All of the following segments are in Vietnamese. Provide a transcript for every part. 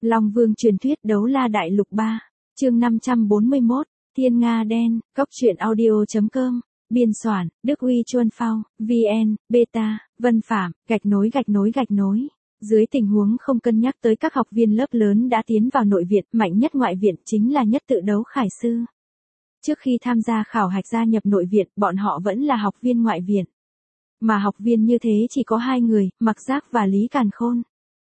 Long Vương truyền thuyết đấu la đại lục 3, chương 541, Thiên Nga đen, Cốc truyện audio.com, biên soạn, Đức Huy Chuân Phao, VN, Beta, Vân Phạm, gạch nối. Dưới tình huống không cân nhắc tới các học viên lớp lớn đã tiến vào nội viện, mạnh nhất ngoại viện chính là nhất tự đấu khải sư. Trước khi tham gia khảo hạch gia nhập nội viện, bọn họ vẫn là học viên ngoại viện. Mà học viên như thế chỉ có 2 người, Mặc Giác và Lý Càn Khôn.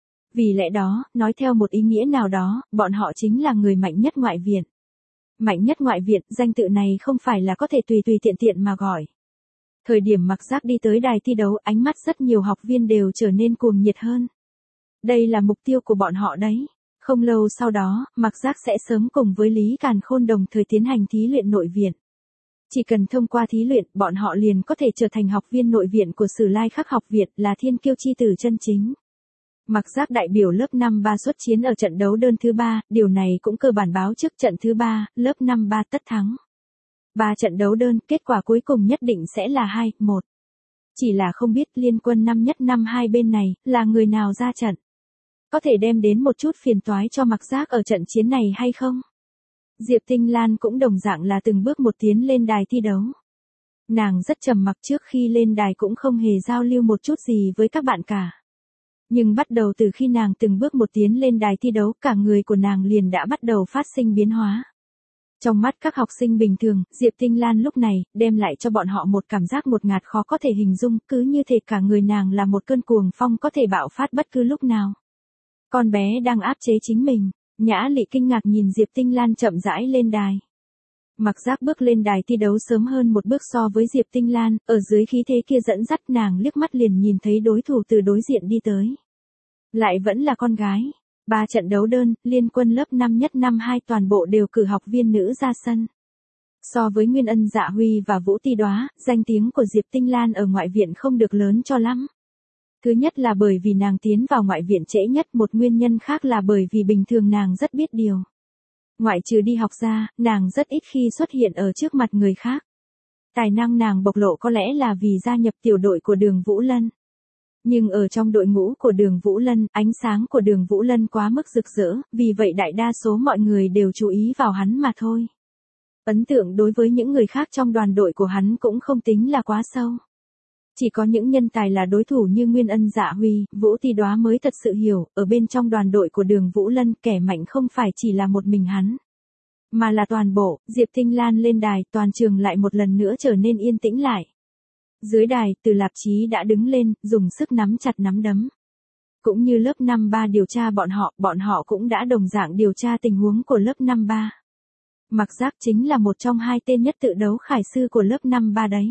Vì lẽ đó, nói theo một ý nghĩa nào đó, bọn họ chính là người mạnh nhất ngoại viện. Mạnh nhất ngoại viện, danh tự này không phải là có thể tùy tiện mà gọi. Thời điểm Mặc Giác đi tới đài thi đấu, ánh mắt rất nhiều học viên đều trở nên cuồng nhiệt hơn. Đây là mục tiêu của bọn họ đấy. Không lâu sau đó, Mặc Giác sẽ sớm cùng với Lý Càn Khôn đồng thời tiến hành thí luyện nội viện. Chỉ cần thông qua thí luyện, bọn họ liền có thể trở thành học viên nội viện của Sử Lai Khắc học viện, là thiên kiêu chi tử chân chính. Mặc Giác đại biểu lớp 5-3 xuất chiến ở trận đấu đơn thứ 3, điều này cũng cơ bản báo trước trận thứ 3, lớp 5-3 tất thắng. 3 trận đấu đơn, kết quả cuối cùng nhất định sẽ là 2-1. Chỉ là không biết liên quân năm nhất năm hai bên này, là người nào ra trận. Có thể đem đến một chút phiền toái cho Mặc Giác ở trận chiến này hay không? Diệp Tinh Lan cũng đồng dạng là từng bước một tiến lên đài thi đấu. Nàng rất trầm mặc, trước khi lên đài cũng không hề giao lưu một chút gì với các bạn cả. Nhưng bắt đầu từ khi nàng từng bước một tiến lên đài thi đấu, cả người của nàng liền đã bắt đầu phát sinh biến hóa. Trong mắt các học sinh bình thường, Diệp Tinh Lan lúc này, đem lại cho bọn họ một cảm giác ngột ngạt khó có thể hình dung, cứ như thể cả người nàng là một cơn cuồng phong có thể bạo phát bất cứ lúc nào. Con bé đang áp chế chính mình. Nhã Lị kinh ngạc nhìn Diệp Tinh Lan chậm rãi lên đài. Mặc Giác bước lên đài thi đấu sớm hơn một bước so với Diệp Tinh Lan, ở dưới khí thế kia dẫn dắt nàng liếc mắt liền nhìn thấy đối thủ từ đối diện đi tới. Lại vẫn là con gái. 3 trận đấu đơn, liên quân lớp 5 nhất năm 2 toàn bộ đều cử học viên nữ ra sân. So với Nguyên Ân Dạ Huy và Vũ Ti Đóa, danh tiếng của Diệp Tinh Lan ở ngoại viện không được lớn cho lắm. Thứ nhất là bởi vì nàng tiến vào ngoại viện trễ nhất, một nguyên nhân khác là bởi vì bình thường nàng rất biết điều. Ngoại trừ đi học ra, nàng rất ít khi xuất hiện ở trước mặt người khác. Tài năng nàng bộc lộ có lẽ là vì gia nhập tiểu đội của Đường Vũ Lân. Nhưng ở trong đội ngũ của Đường Vũ Lân, ánh sáng của Đường Vũ Lân quá mức rực rỡ, vì vậy đại đa số mọi người đều chú ý vào hắn mà thôi. Ấn tượng đối với những người khác trong đoàn đội của hắn cũng không tính là quá sâu. Chỉ có những nhân tài là đối thủ như Nguyên Ân Dạ Huy, Vũ Ti Đóa mới thật sự hiểu, ở bên trong đoàn đội của Đường Vũ Lân, kẻ mạnh không phải chỉ là một mình hắn, mà là toàn bộ. Diệp Tinh Lan lên đài, toàn trường lại một lần nữa trở nên yên tĩnh lại. Dưới đài, Từ Lạp Chí đã đứng lên, dùng sức nắm chặt nắm đấm. Cũng như lớp 5-3 điều tra bọn họ cũng đã đồng dạng điều tra tình huống của lớp 5-3. Mặc Giác chính là một trong 2 tên nhất tự đấu khải sư của lớp 5-3 đấy.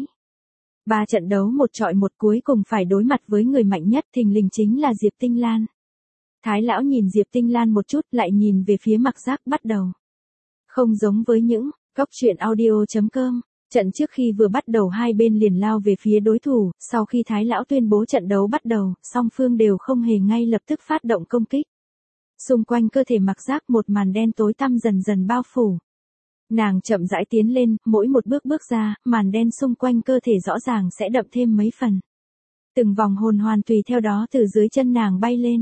3 trận đấu một chọi một, cuối cùng phải đối mặt với người mạnh nhất, thình lình chính là Diệp Tinh Lan. Thái lão nhìn Diệp Tinh Lan một chút, lại nhìn về phía Mặc Giác, bắt đầu. Không giống với những Cốc truyện audio.com, trận trước khi vừa bắt đầu hai bên liền lao về phía đối thủ, sau khi Thái lão tuyên bố trận đấu bắt đầu, song phương đều không hề ngay lập tức phát động công kích. Xung quanh cơ thể Mặc Giác một màn đen tối tăm dần dần bao phủ. Nàng chậm rãi tiến lên, mỗi một bước ra, màn đen xung quanh cơ thể rõ ràng sẽ đậm thêm mấy phần. Từng vòng hồn hoàn tùy theo đó từ dưới chân nàng bay lên.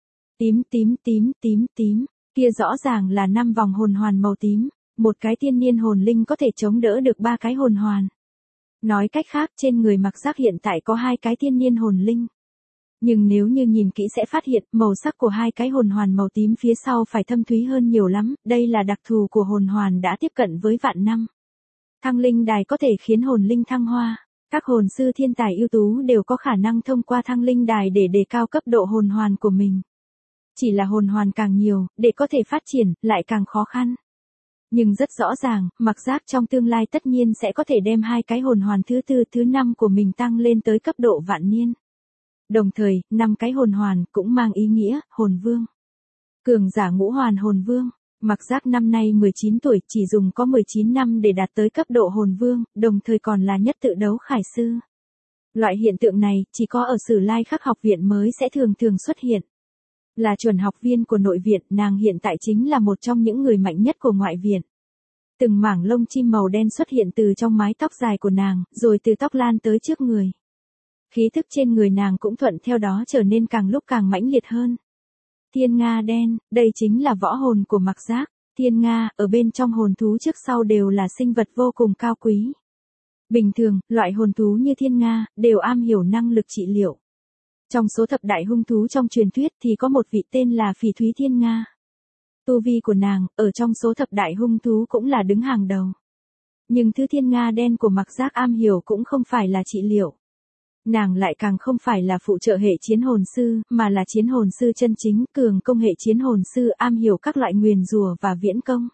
Tím, kia rõ ràng là 5 vòng hồn hoàn màu tím, một cái thiên niên hồn linh có thể chống đỡ được 3 cái hồn hoàn. Nói cách khác, trên người Mặc Giác hiện tại có 2 cái thiên niên hồn linh. Nhưng nếu như nhìn kỹ sẽ phát hiện, màu sắc của 2 cái hồn hoàn màu tím phía sau phải thâm thúy hơn nhiều lắm, đây là đặc thù của hồn hoàn đã tiếp cận với vạn năm. Thăng linh đài có thể khiến hồn linh thăng hoa, các hồn sư thiên tài ưu tú đều có khả năng thông qua thăng linh đài để đề cao cấp độ hồn hoàn của mình. Chỉ là hồn hoàn càng nhiều, để có thể phát triển, lại càng khó khăn. Nhưng rất rõ ràng, Mặc Giác trong tương lai tất nhiên sẽ có thể đem 2 cái hồn hoàn thứ 4, thứ 5 của mình tăng lên tới cấp độ vạn niên. Đồng thời, 5 cái hồn hoàn cũng mang ý nghĩa, hồn vương. Cường giả ngũ hoàn hồn vương. Mặc Giác năm nay 19 tuổi, chỉ dùng có 19 năm để đạt tới cấp độ hồn vương, đồng thời còn là nhất tự đấu khải sư. Loại hiện tượng này, chỉ có ở Sử Lai Khắc học viện mới sẽ thường xuất hiện. Là chuẩn học viên của nội viện, nàng hiện tại chính là một trong những người mạnh nhất của ngoại viện. Từng mảng lông chim màu đen xuất hiện từ trong mái tóc dài của nàng, rồi từ tóc lan tới trước người. Khí thức trên người nàng cũng thuận theo đó trở nên càng lúc càng mãnh liệt hơn. Thiên Nga đen, đây chính là võ hồn của Mặc Giác. Thiên Nga, ở bên trong hồn thú trước sau đều là sinh vật vô cùng cao quý. Bình thường, loại hồn thú như Thiên Nga, đều am hiểu năng lực trị liệu. Trong số thập đại hung thú trong truyền thuyết thì có một vị tên là Phỉ Thúy Thiên Nga. Tu vi của nàng, ở trong số thập đại hung thú cũng là đứng hàng đầu. Nhưng thứ Thiên Nga đen của Mặc Giác am hiểu cũng không phải là trị liệu. Nàng lại càng không phải là phụ trợ hệ chiến hồn sư, mà là chiến hồn sư chân chính, cường công hệ chiến hồn sư am hiểu các loại nguyền rủa và viễn công.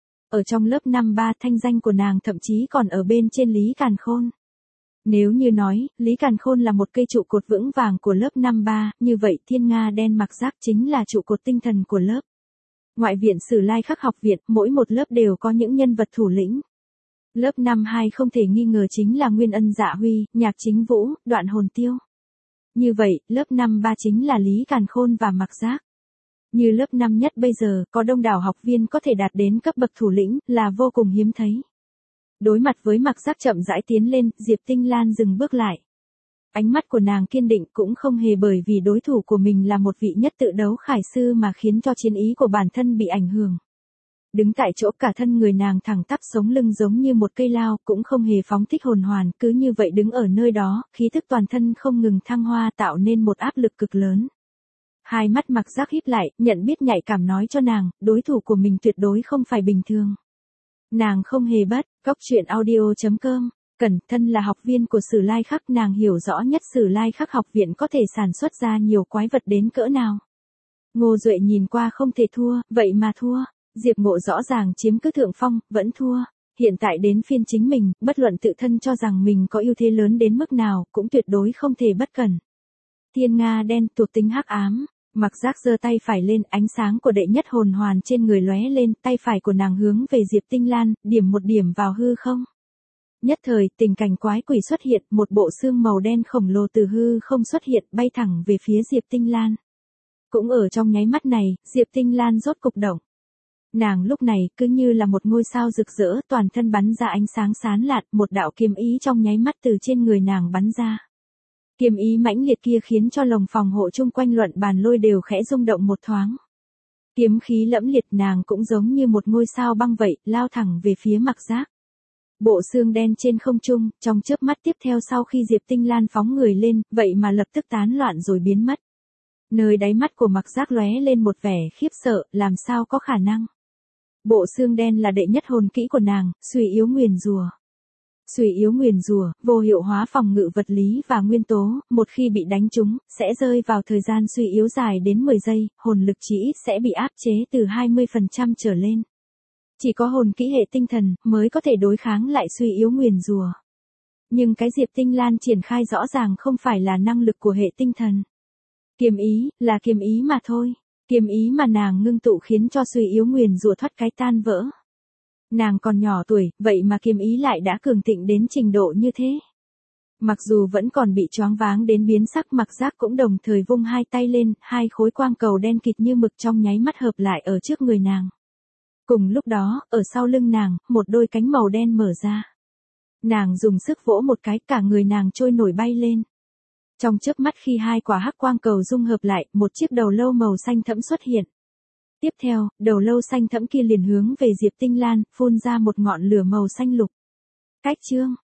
Ở trong lớp 5-3 thanh danh của nàng thậm chí còn ở bên trên Lý Càn Khôn. Nếu như nói, Lý Càn Khôn là một cây trụ cột vững vàng của lớp 5-3, như vậy Thiên Nga đen Mặc Giác chính là trụ cột tinh thần của lớp. Ngoại viện Sử Lai Khắc học viện, mỗi một lớp đều có những nhân vật thủ lĩnh. Lớp 5-2 không thể nghi ngờ chính là Nguyên Ân Dạ Huy, Nhạc Chính Vũ, Đoạn Hồn Tiêu. Như vậy, lớp 5-3 chính là Lý Càn Khôn và Mặc Giác. Như lớp 5 nhất bây giờ, có đông đảo học viên có thể đạt đến cấp bậc thủ lĩnh, là vô cùng hiếm thấy. Đối mặt với Mặc Giác chậm rãi tiến lên, Diệp Tinh Lan dừng bước lại. Ánh mắt của nàng kiên định cũng không hề bởi vì đối thủ của mình là một vị nhất tự đấu khải sư mà khiến cho chiến ý của bản thân bị ảnh hưởng. Đứng tại chỗ cả thân người nàng thẳng tắp sống lưng giống như một cây lao, cũng không hề phóng thích hồn hoàn, cứ như vậy đứng ở nơi đó, khí thức toàn thân không ngừng thăng hoa tạo nên một áp lực cực lớn. Hai mắt Mặc Giác híp lại, nhận biết nhạy cảm nói cho nàng, đối thủ của mình tuyệt đối không phải bình thường. Nàng không hề bất, goctruyện.audio.com, Cẩn thân là học viên của Sử Lai Khắc, nàng hiểu rõ nhất Sử Lai Khắc học viện có thể sản xuất ra nhiều quái vật đến cỡ nào. Ngô Duệ nhìn qua không thể thua, vậy mà thua. Diệp Ngộ rõ ràng chiếm cứ thượng phong, vẫn thua. Hiện tại đến phiên chính mình, bất luận tự thân cho rằng mình có ưu thế lớn đến mức nào, cũng tuyệt đối không thể bất cẩn. Thiên Nga đen thuộc tính hắc ám. Mặc Giác giơ tay phải lên, ánh sáng của đệ nhất hồn hoàn trên người lóe lên, tay phải của nàng hướng về Diệp Tinh Lan, điểm một điểm vào hư không. Nhất thời, tình cảnh quái quỷ xuất hiện, một bộ xương màu đen khổng lồ từ hư không xuất hiện, bay thẳng về phía Diệp Tinh Lan. Cũng ở trong nháy mắt này, Diệp Tinh Lan rốt cục động. Nàng lúc này cứ như là một ngôi sao rực rỡ, toàn thân bắn ra ánh sáng sáng lạn, một đạo kiếm ý trong nháy mắt từ trên người nàng bắn ra. Kiếm ý mãnh liệt kia khiến cho lồng phòng hộ chung quanh Luận Bàn Lôi đều khẽ rung động một thoáng. Kiếm khí lẫm liệt, nàng cũng giống như một ngôi sao băng vậy, lao thẳng về phía Mặc Giác. Bộ xương đen trên không trung, trong chớp mắt tiếp theo sau khi Diệp Tinh Lan phóng người lên, vậy mà lập tức tán loạn rồi biến mất. Nơi đáy mắt của Mặc Giác lóe lên một vẻ khiếp sợ, làm sao có khả năng. Bộ xương đen là đệ nhất hồn kỹ của nàng, Suy Yếu Nguyền Rùa. Suy Yếu Nguyền Rùa, vô hiệu hóa phòng ngự vật lý và nguyên tố, một khi bị đánh trúng, sẽ rơi vào thời gian suy yếu dài đến 10 giây, hồn lực chỉ ít sẽ bị áp chế từ 20% trở lên. Chỉ có hồn kỹ hệ tinh thần mới có thể đối kháng lại Suy Yếu Nguyền Rùa. Nhưng cái Diệp Tinh Lan triển khai rõ ràng không phải là năng lực của hệ tinh thần. Kiếm ý, là kiếm ý mà thôi. Kiếm ý mà nàng ngưng tụ khiến cho Suy Yếu Nguyền Rùa thoát cái tan vỡ. Nàng còn nhỏ tuổi, vậy mà kiếm ý lại đã cường thịnh đến trình độ như thế. Mặc dù vẫn còn bị choáng váng đến biến sắc, Mặc Giác cũng đồng thời vung hai tay lên, hai khối quang cầu đen kịt như mực trong nháy mắt hợp lại ở trước người nàng. Cùng lúc đó, ở sau lưng nàng, một đôi cánh màu đen mở ra. Nàng dùng sức vỗ một cái, cả người nàng trôi nổi bay lên. Trong chớp mắt khi hai quả hắc quang cầu dung hợp lại, một chiếc đầu lâu màu xanh thẫm xuất hiện. Tiếp theo, đầu lâu xanh thẫm kia liền hướng về Diệp Tinh Lan, phun ra một ngọn lửa màu xanh lục. Cách chương